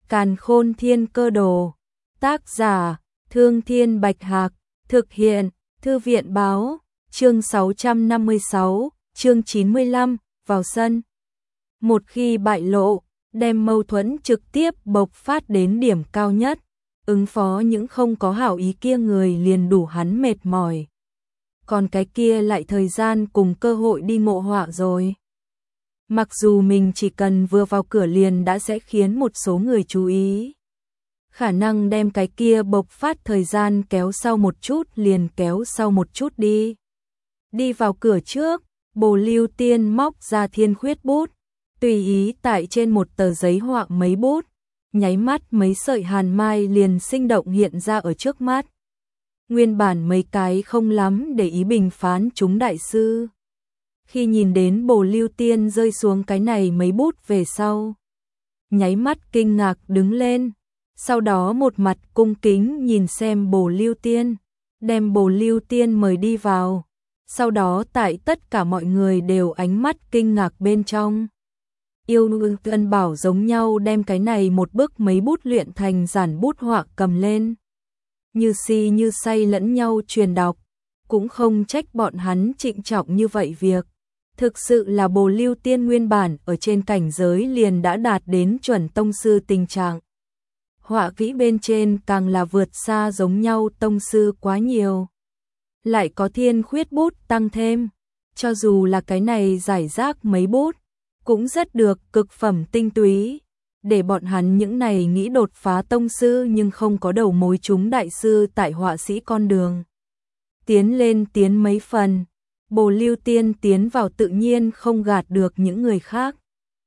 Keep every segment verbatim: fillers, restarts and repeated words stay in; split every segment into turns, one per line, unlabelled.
Càn Khôn Thiên Cơ Đồ. Tác giả: Thương Thiên Bạch Hạc. Thực hiện: Thư viện Báo. Chương sáu trăm năm mươi sáu, chương chín mươi lăm, vào sân. Một khi bại lộ, đem mâu thuẫn trực tiếp bộc phát đến điểm cao nhất, ứng phó những không có hảo ý kia người liền đủ hắn mệt mỏi. Còn cái kia lại thời gian cùng cơ hội đi ngộ họa rồi. Mặc dù mình chỉ cần vừa vào cửa liền đã sẽ khiến một số người chú ý, khả năng đem cái kia bộc phát thời gian kéo sau một chút liền kéo sau một chút đi. Đi vào cửa trước, Bồ Lưu Tiên móc ra thiên khuyết bút, tùy ý tại trên một tờ giấy họa mấy bút, nháy mắt mấy sợi hàn mai liền sinh động hiện ra ở trước mắt. Nguyên bản mấy cái không lắm để ý bình phán chúng đại sư, khi nhìn đến Bồ Lưu Tiên rơi xuống cái này mấy bút về sau, nháy mắt kinh ngạc đứng lên, sau đó một mặt cung kính nhìn xem Bồ Lưu Tiên, đem Bồ Lưu Tiên mời đi vào. Sau đó tại tất cả mọi người đều ánh mắt kinh ngạc bên trong, yêu ân bảo giống nhau đem cái này một bức mấy bút luyện thành giản bút họa cầm lên, như si như say lẫn nhau truyền đọc, cũng không trách bọn hắn trịnh trọng như vậy việc. Thực sự là Bồ Lưu Tiên nguyên bản ở trên cảnh giới liền đã đạt đến chuẩn tông sư tình trạng. Họa kỹ bên trên càng là vượt xa giống nhau tông sư quá nhiều. Lại có thiên khuyết bút tăng thêm, cho dù là cái này giải rác mấy bút, cũng rất được cực phẩm tinh túy, để bọn hắn những này nghĩ đột phá tông sư nhưng không có đầu mối chúng đại sư tại họa sĩ con đường. Tiến lên tiến mấy phần, Bồ Lưu Tiên tiến vào tự nhiên không gạt được những người khác.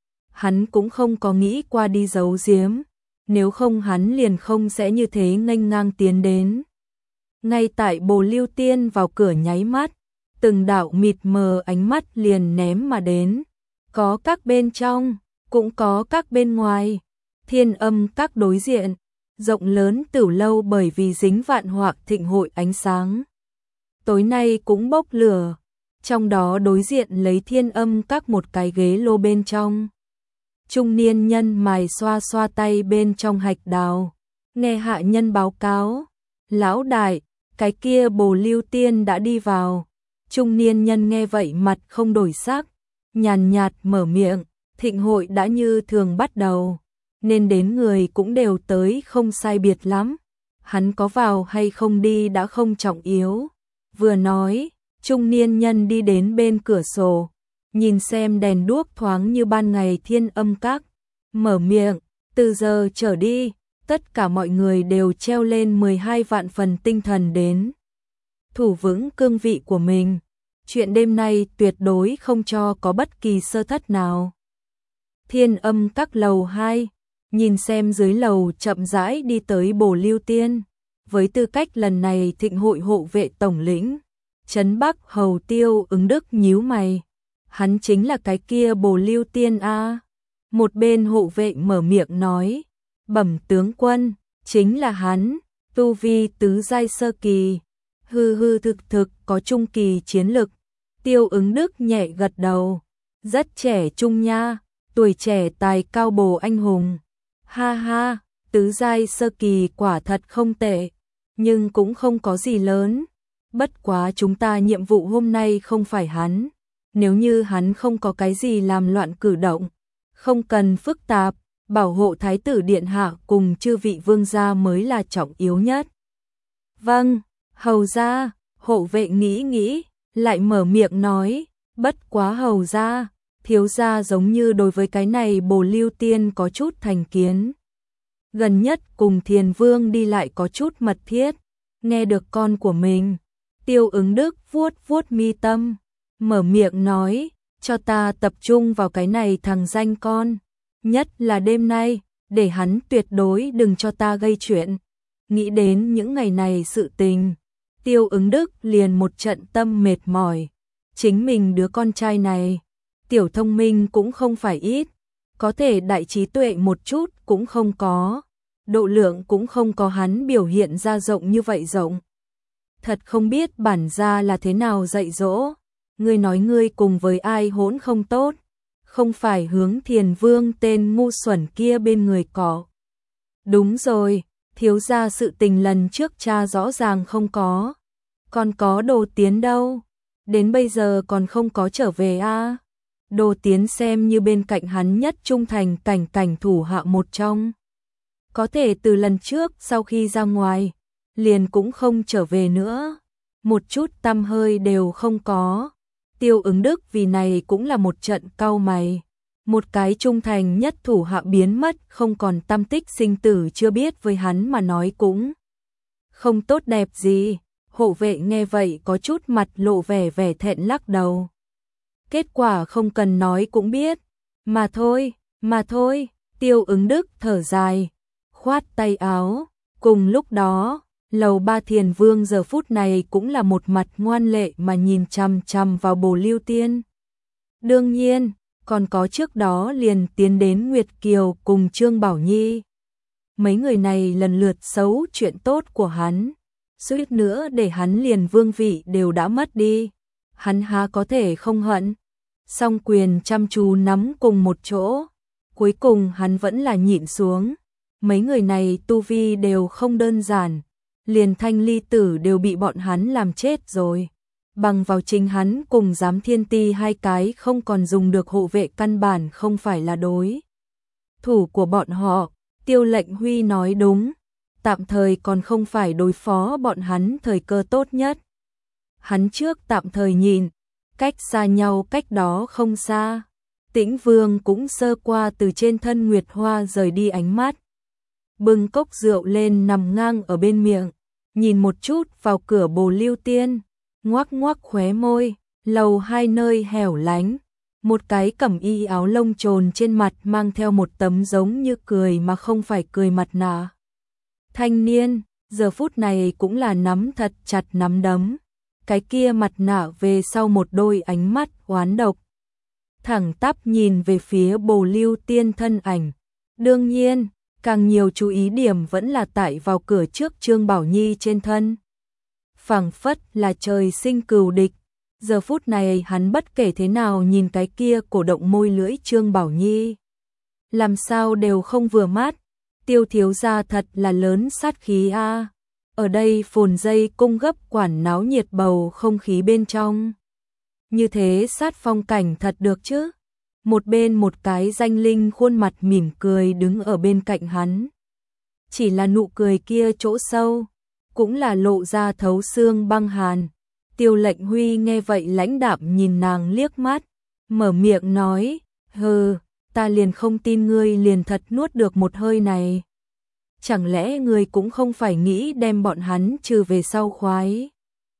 Hắn cũng không có nghĩ qua đi giấu giếm, nếu không hắn liền không sẽ như thế nghênh ngang tiến đến. Ngay tại Bồ Lưu Tiên vào cửa nháy mắt, từng đạo mịt mờ ánh mắt liền ném mà đến, có các bên trong, cũng có các bên ngoài. Thiên Âm các đối diện, rộng lớn tửu lâu bởi vì dính vạn hoặc thịnh hội ánh sáng, tối nay cũng bốc lửa, trong đó đối diện lấy Thiên Âm các một cái ghế lô bên trong. Trung niên nhân mài xoa xoa tay bên trong hạch đào, nghe hạ nhân báo cáo, lão đại, cái kia Bồ Lưu Tiên đã đi vào. Trung niên nhân nghe vậy mặt không đổi sắc, nhàn nhạt mở miệng, thịnh hội đã như thường bắt đầu, nên đến người cũng đều tới không sai biệt lắm. Hắn có vào hay không đi đã không trọng yếu. Vừa nói, trung niên nhân đi đến bên cửa sổ, nhìn xem đèn đuốc thoáng như ban ngày Thiên Âm các, mở miệng, từ giờ trở đi, tất cả mọi người đều treo lên mười hai vạn phần tinh thần đến thủ vững cương vị của mình. Chuyện đêm nay tuyệt đối không cho có bất kỳ sơ thất nào. Thiên Âm các lầu hai, nhìn xem dưới lầu chậm rãi đi tới Bồ Lưu Tiên, với tư cách lần này thịnh hội hộ vệ tổng lĩnh, Trấn Bắc Hầu Tiêu Ứng Đức nhíu mày, hắn chính là cái kia Bồ Lưu Tiên a? Một bên hộ vệ mở miệng nói, bẩm tướng quân, chính là hắn, tu vi tứ giai sơ kỳ, hư hư thực thực có trung kỳ chiến lực. Tiêu Ứng Đức nhẹ gật đầu, rất trẻ trung nha, tuổi trẻ tài cao bồ anh hùng. Ha ha, tứ giai sơ kỳ quả thật không tệ, nhưng cũng không có gì lớn. Bất quá chúng ta nhiệm vụ hôm nay không phải hắn, nếu như hắn không có cái gì làm loạn cử động, không cần phức tạp, bảo hộ thái tử điện hạ cùng chư vị vương gia mới là trọng yếu nhất. Vâng, hầu gia. Hộ vệ nghĩ nghĩ, lại mở miệng nói, bất quá hầu gia, thiếu gia giống như đối với cái này Bồ Lưu Tiên có chút thành kiến. Gần nhất cùng Thiền Vương đi lại có chút mật thiết, nghe được con của mình. Tiêu Ứng Đức vuốt vuốt mi tâm, mở miệng nói, cho ta tập trung vào cái này thằng danh con, nhất là đêm nay, để hắn tuyệt đối đừng cho ta gây chuyện. Nghĩ đến những ngày này sự tình, Tiêu Ứng Đức liền một trận tâm mệt mỏi. Chính mình đứa con trai này, tiểu thông minh cũng không phải ít, có thể đại trí tuệ một chút cũng không có, độ lượng cũng không có hắn biểu hiện ra rộng như vậy rộng. Thật không biết bản gia là thế nào dạy dỗ, ngươi nói ngươi cùng với ai hỗn không tốt, không phải hướng Thiền Vương tên ngu xuẩn kia bên người cỏ. Đúng rồi, thiếu gia sự tình lần trước cha rõ ràng không có. Còn có Đồ Tiến đâu? Đến bây giờ còn không có trở về a à? Đồ Tiến xem như bên cạnh hắn nhất trung thành cảnh cảnh thủ hạ một trong. Có thể từ lần trước sau khi ra ngoài, liền cũng không trở về nữa. Một chút tăm hơi đều không có. Tiêu Ứng Đức vì này cũng là một trận cau mày. Một cái trung thành nhất thủ hạ biến mất không còn tăm tích sinh tử chưa biết với hắn mà nói cũng không tốt đẹp gì. Hộ vệ nghe vậy có chút mặt lộ vẻ vẻ thẹn lắc đầu. Kết quả không cần nói cũng biết. Mà thôi, mà thôi, Tiêu Ứng Đức thở dài, khoát tay áo. Cùng lúc đó, lầu ba Thiền Vương giờ phút này cũng là một mặt ngoan lệ mà nhìn chằm chằm vào Bồ Lưu Tiên. Đương nhiên, còn có trước đó liền tiến đến Nguyệt Kiều cùng Trương Bảo Nhi. Mấy người này lần lượt xấu chuyện tốt của hắn, suýt nữa để hắn liền vương vị đều đã mất đi. Hắn há có thể không hận. Song quyền chăm chú nắm cùng một chỗ, cuối cùng hắn vẫn là nhịn xuống. Mấy người này tu vi đều không đơn giản, liền Thanh Ly Tử đều bị bọn hắn làm chết rồi. Bằng vào chính hắn cùng Giám Thiên Ti hai cái không còn dùng được hộ vệ căn bản không phải là đối thủ của bọn họ. Tiêu Lệnh Huy nói đúng, tạm thời còn không phải đối phó bọn hắn thời cơ tốt nhất. Hắn trước tạm thời nhìn, cách xa nhau cách đó không xa. Tĩnh Vương cũng sơ qua từ trên thân Nguyệt Hoa rời đi ánh mắt. Bưng cốc rượu lên nằm ngang ở bên miệng, nhìn một chút vào cửa Bồ Lưu Tiên, ngoác ngoác khóe môi. Lầu hai nơi hẻo lánh, một cái cẩm y áo lông trồn trên mặt mang theo một tấm giống như cười mà không phải cười mặt nạ. Thanh niên, giờ phút này cũng là nắm thật chặt nắm đấm. Cái kia mặt nạ về sau một đôi ánh mắt oán độc, thẳng tắp nhìn về phía Bồ Lưu Tiên thân ảnh. Đương nhiên, càng nhiều chú ý điểm vẫn là tại vào cửa trước Trương Bảo Nhi trên thân. Phảng phất là trời sinh cừu địch. Giờ phút này hắn bất kể thế nào nhìn cái kia cổ động môi lưỡi Trương Bảo Nhi, làm sao đều không vừa mắt. Tiêu thiếu gia thật là lớn sát khí a. À. Ở đây phồn dây cung gấp quản náo nhiệt bầu không khí bên trong. Như thế sát phong cảnh thật được chứ. Một bên một cái danh linh khuôn mặt mỉm cười đứng ở bên cạnh hắn. Chỉ là nụ cười kia chỗ sâu, cũng là lộ ra thấu xương băng hàn. Tiêu Lệnh Huy nghe vậy lãnh đạm nhìn nàng liếc mắt, mở miệng nói, hừ, ta liền không tin ngươi liền thật nuốt được một hơi này. Chẳng lẽ ngươi cũng không phải nghĩ đem bọn hắn trừ về sau khoái?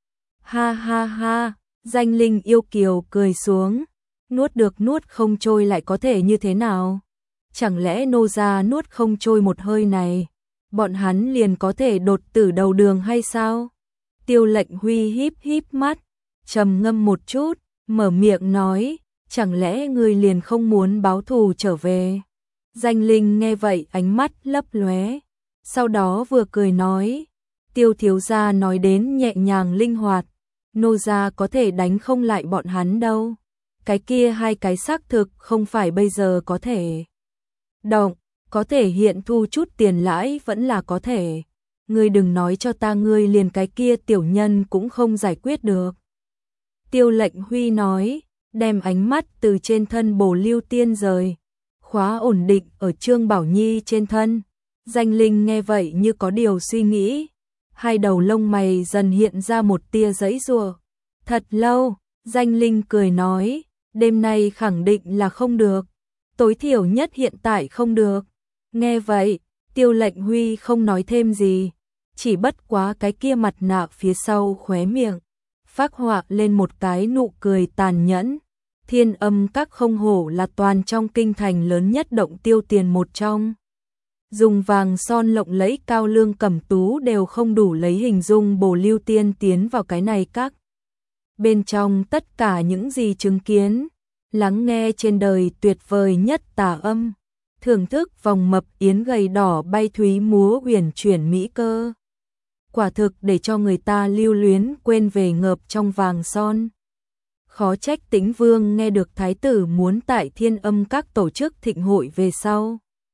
Ha ha ha, danh linh yêu kiều cười xuống, nuốt được nuốt không trôi lại có thể như thế nào? Chẳng lẽ nô gia nuốt không trôi một hơi này, bọn hắn liền có thể đột tử đầu đường hay sao? Tiêu Lệnh Huy híp híp mắt, trầm ngâm một chút, mở miệng nói, chẳng lẽ ngươi liền không muốn báo thù trở về? Danh linh nghe vậy ánh mắt lấp lóe, sau đó vừa cười nói, Tiêu thiếu gia nói đến nhẹ nhàng linh hoạt, nô gia có thể đánh không lại bọn hắn đâu. Cái kia hai cái xác thực không phải bây giờ có thể động, có thể hiện thu chút tiền lãi vẫn là có thể. Ngươi đừng nói cho ta ngươi liền cái kia tiểu nhân cũng không giải quyết được. Tiêu Lệnh Huy nói, đem ánh mắt từ trên thân Bồ Lưu Tiên rời, khóa ổn định ở Trương Bảo Nhi trên thân. Danh linh nghe vậy như có điều suy nghĩ, hai đầu lông mày dần hiện ra một tia giãy giụa. Thật lâu, danh linh cười nói, đêm nay khẳng định là không được, tối thiểu nhất hiện tại không được. Nghe vậy, Tiêu Lệnh Huy không nói thêm gì, chỉ bất quá cái kia mặt nạ phía sau khóe miệng phác họa lên một cái nụ cười tàn nhẫn. Thiên Âm Các không hổ là toàn trong kinh thành lớn nhất động tiêu tiền một trong. Dùng vàng son lộng lẫy cao lương cẩm tú đều không đủ lấy hình dung Bồ Lưu Tiên tiến vào cái này các. Bên trong tất cả những gì chứng kiến, lắng nghe trên đời tuyệt vời nhất tà âm, thưởng thức vòng mập yến gầy đỏ bay thúy múa huyền chuyển mỹ cơ. Quả thực để cho người ta lưu luyến quên về ngợp trong vàng son. Khó trách Tĩnh Vương nghe được thái tử muốn tại Thiên Âm Các tổ chức thịnh hội về sau.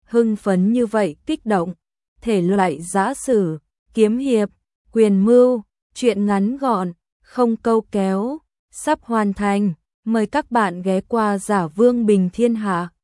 hưng phấn như vậy kích động, thể loại giã sử, kiếm hiệp, quyền mưu, truyện ngắn gọn, không câu kéo, sắp hoàn thành, mời các bạn ghé qua Giả Vương Bình Thiên Hạ.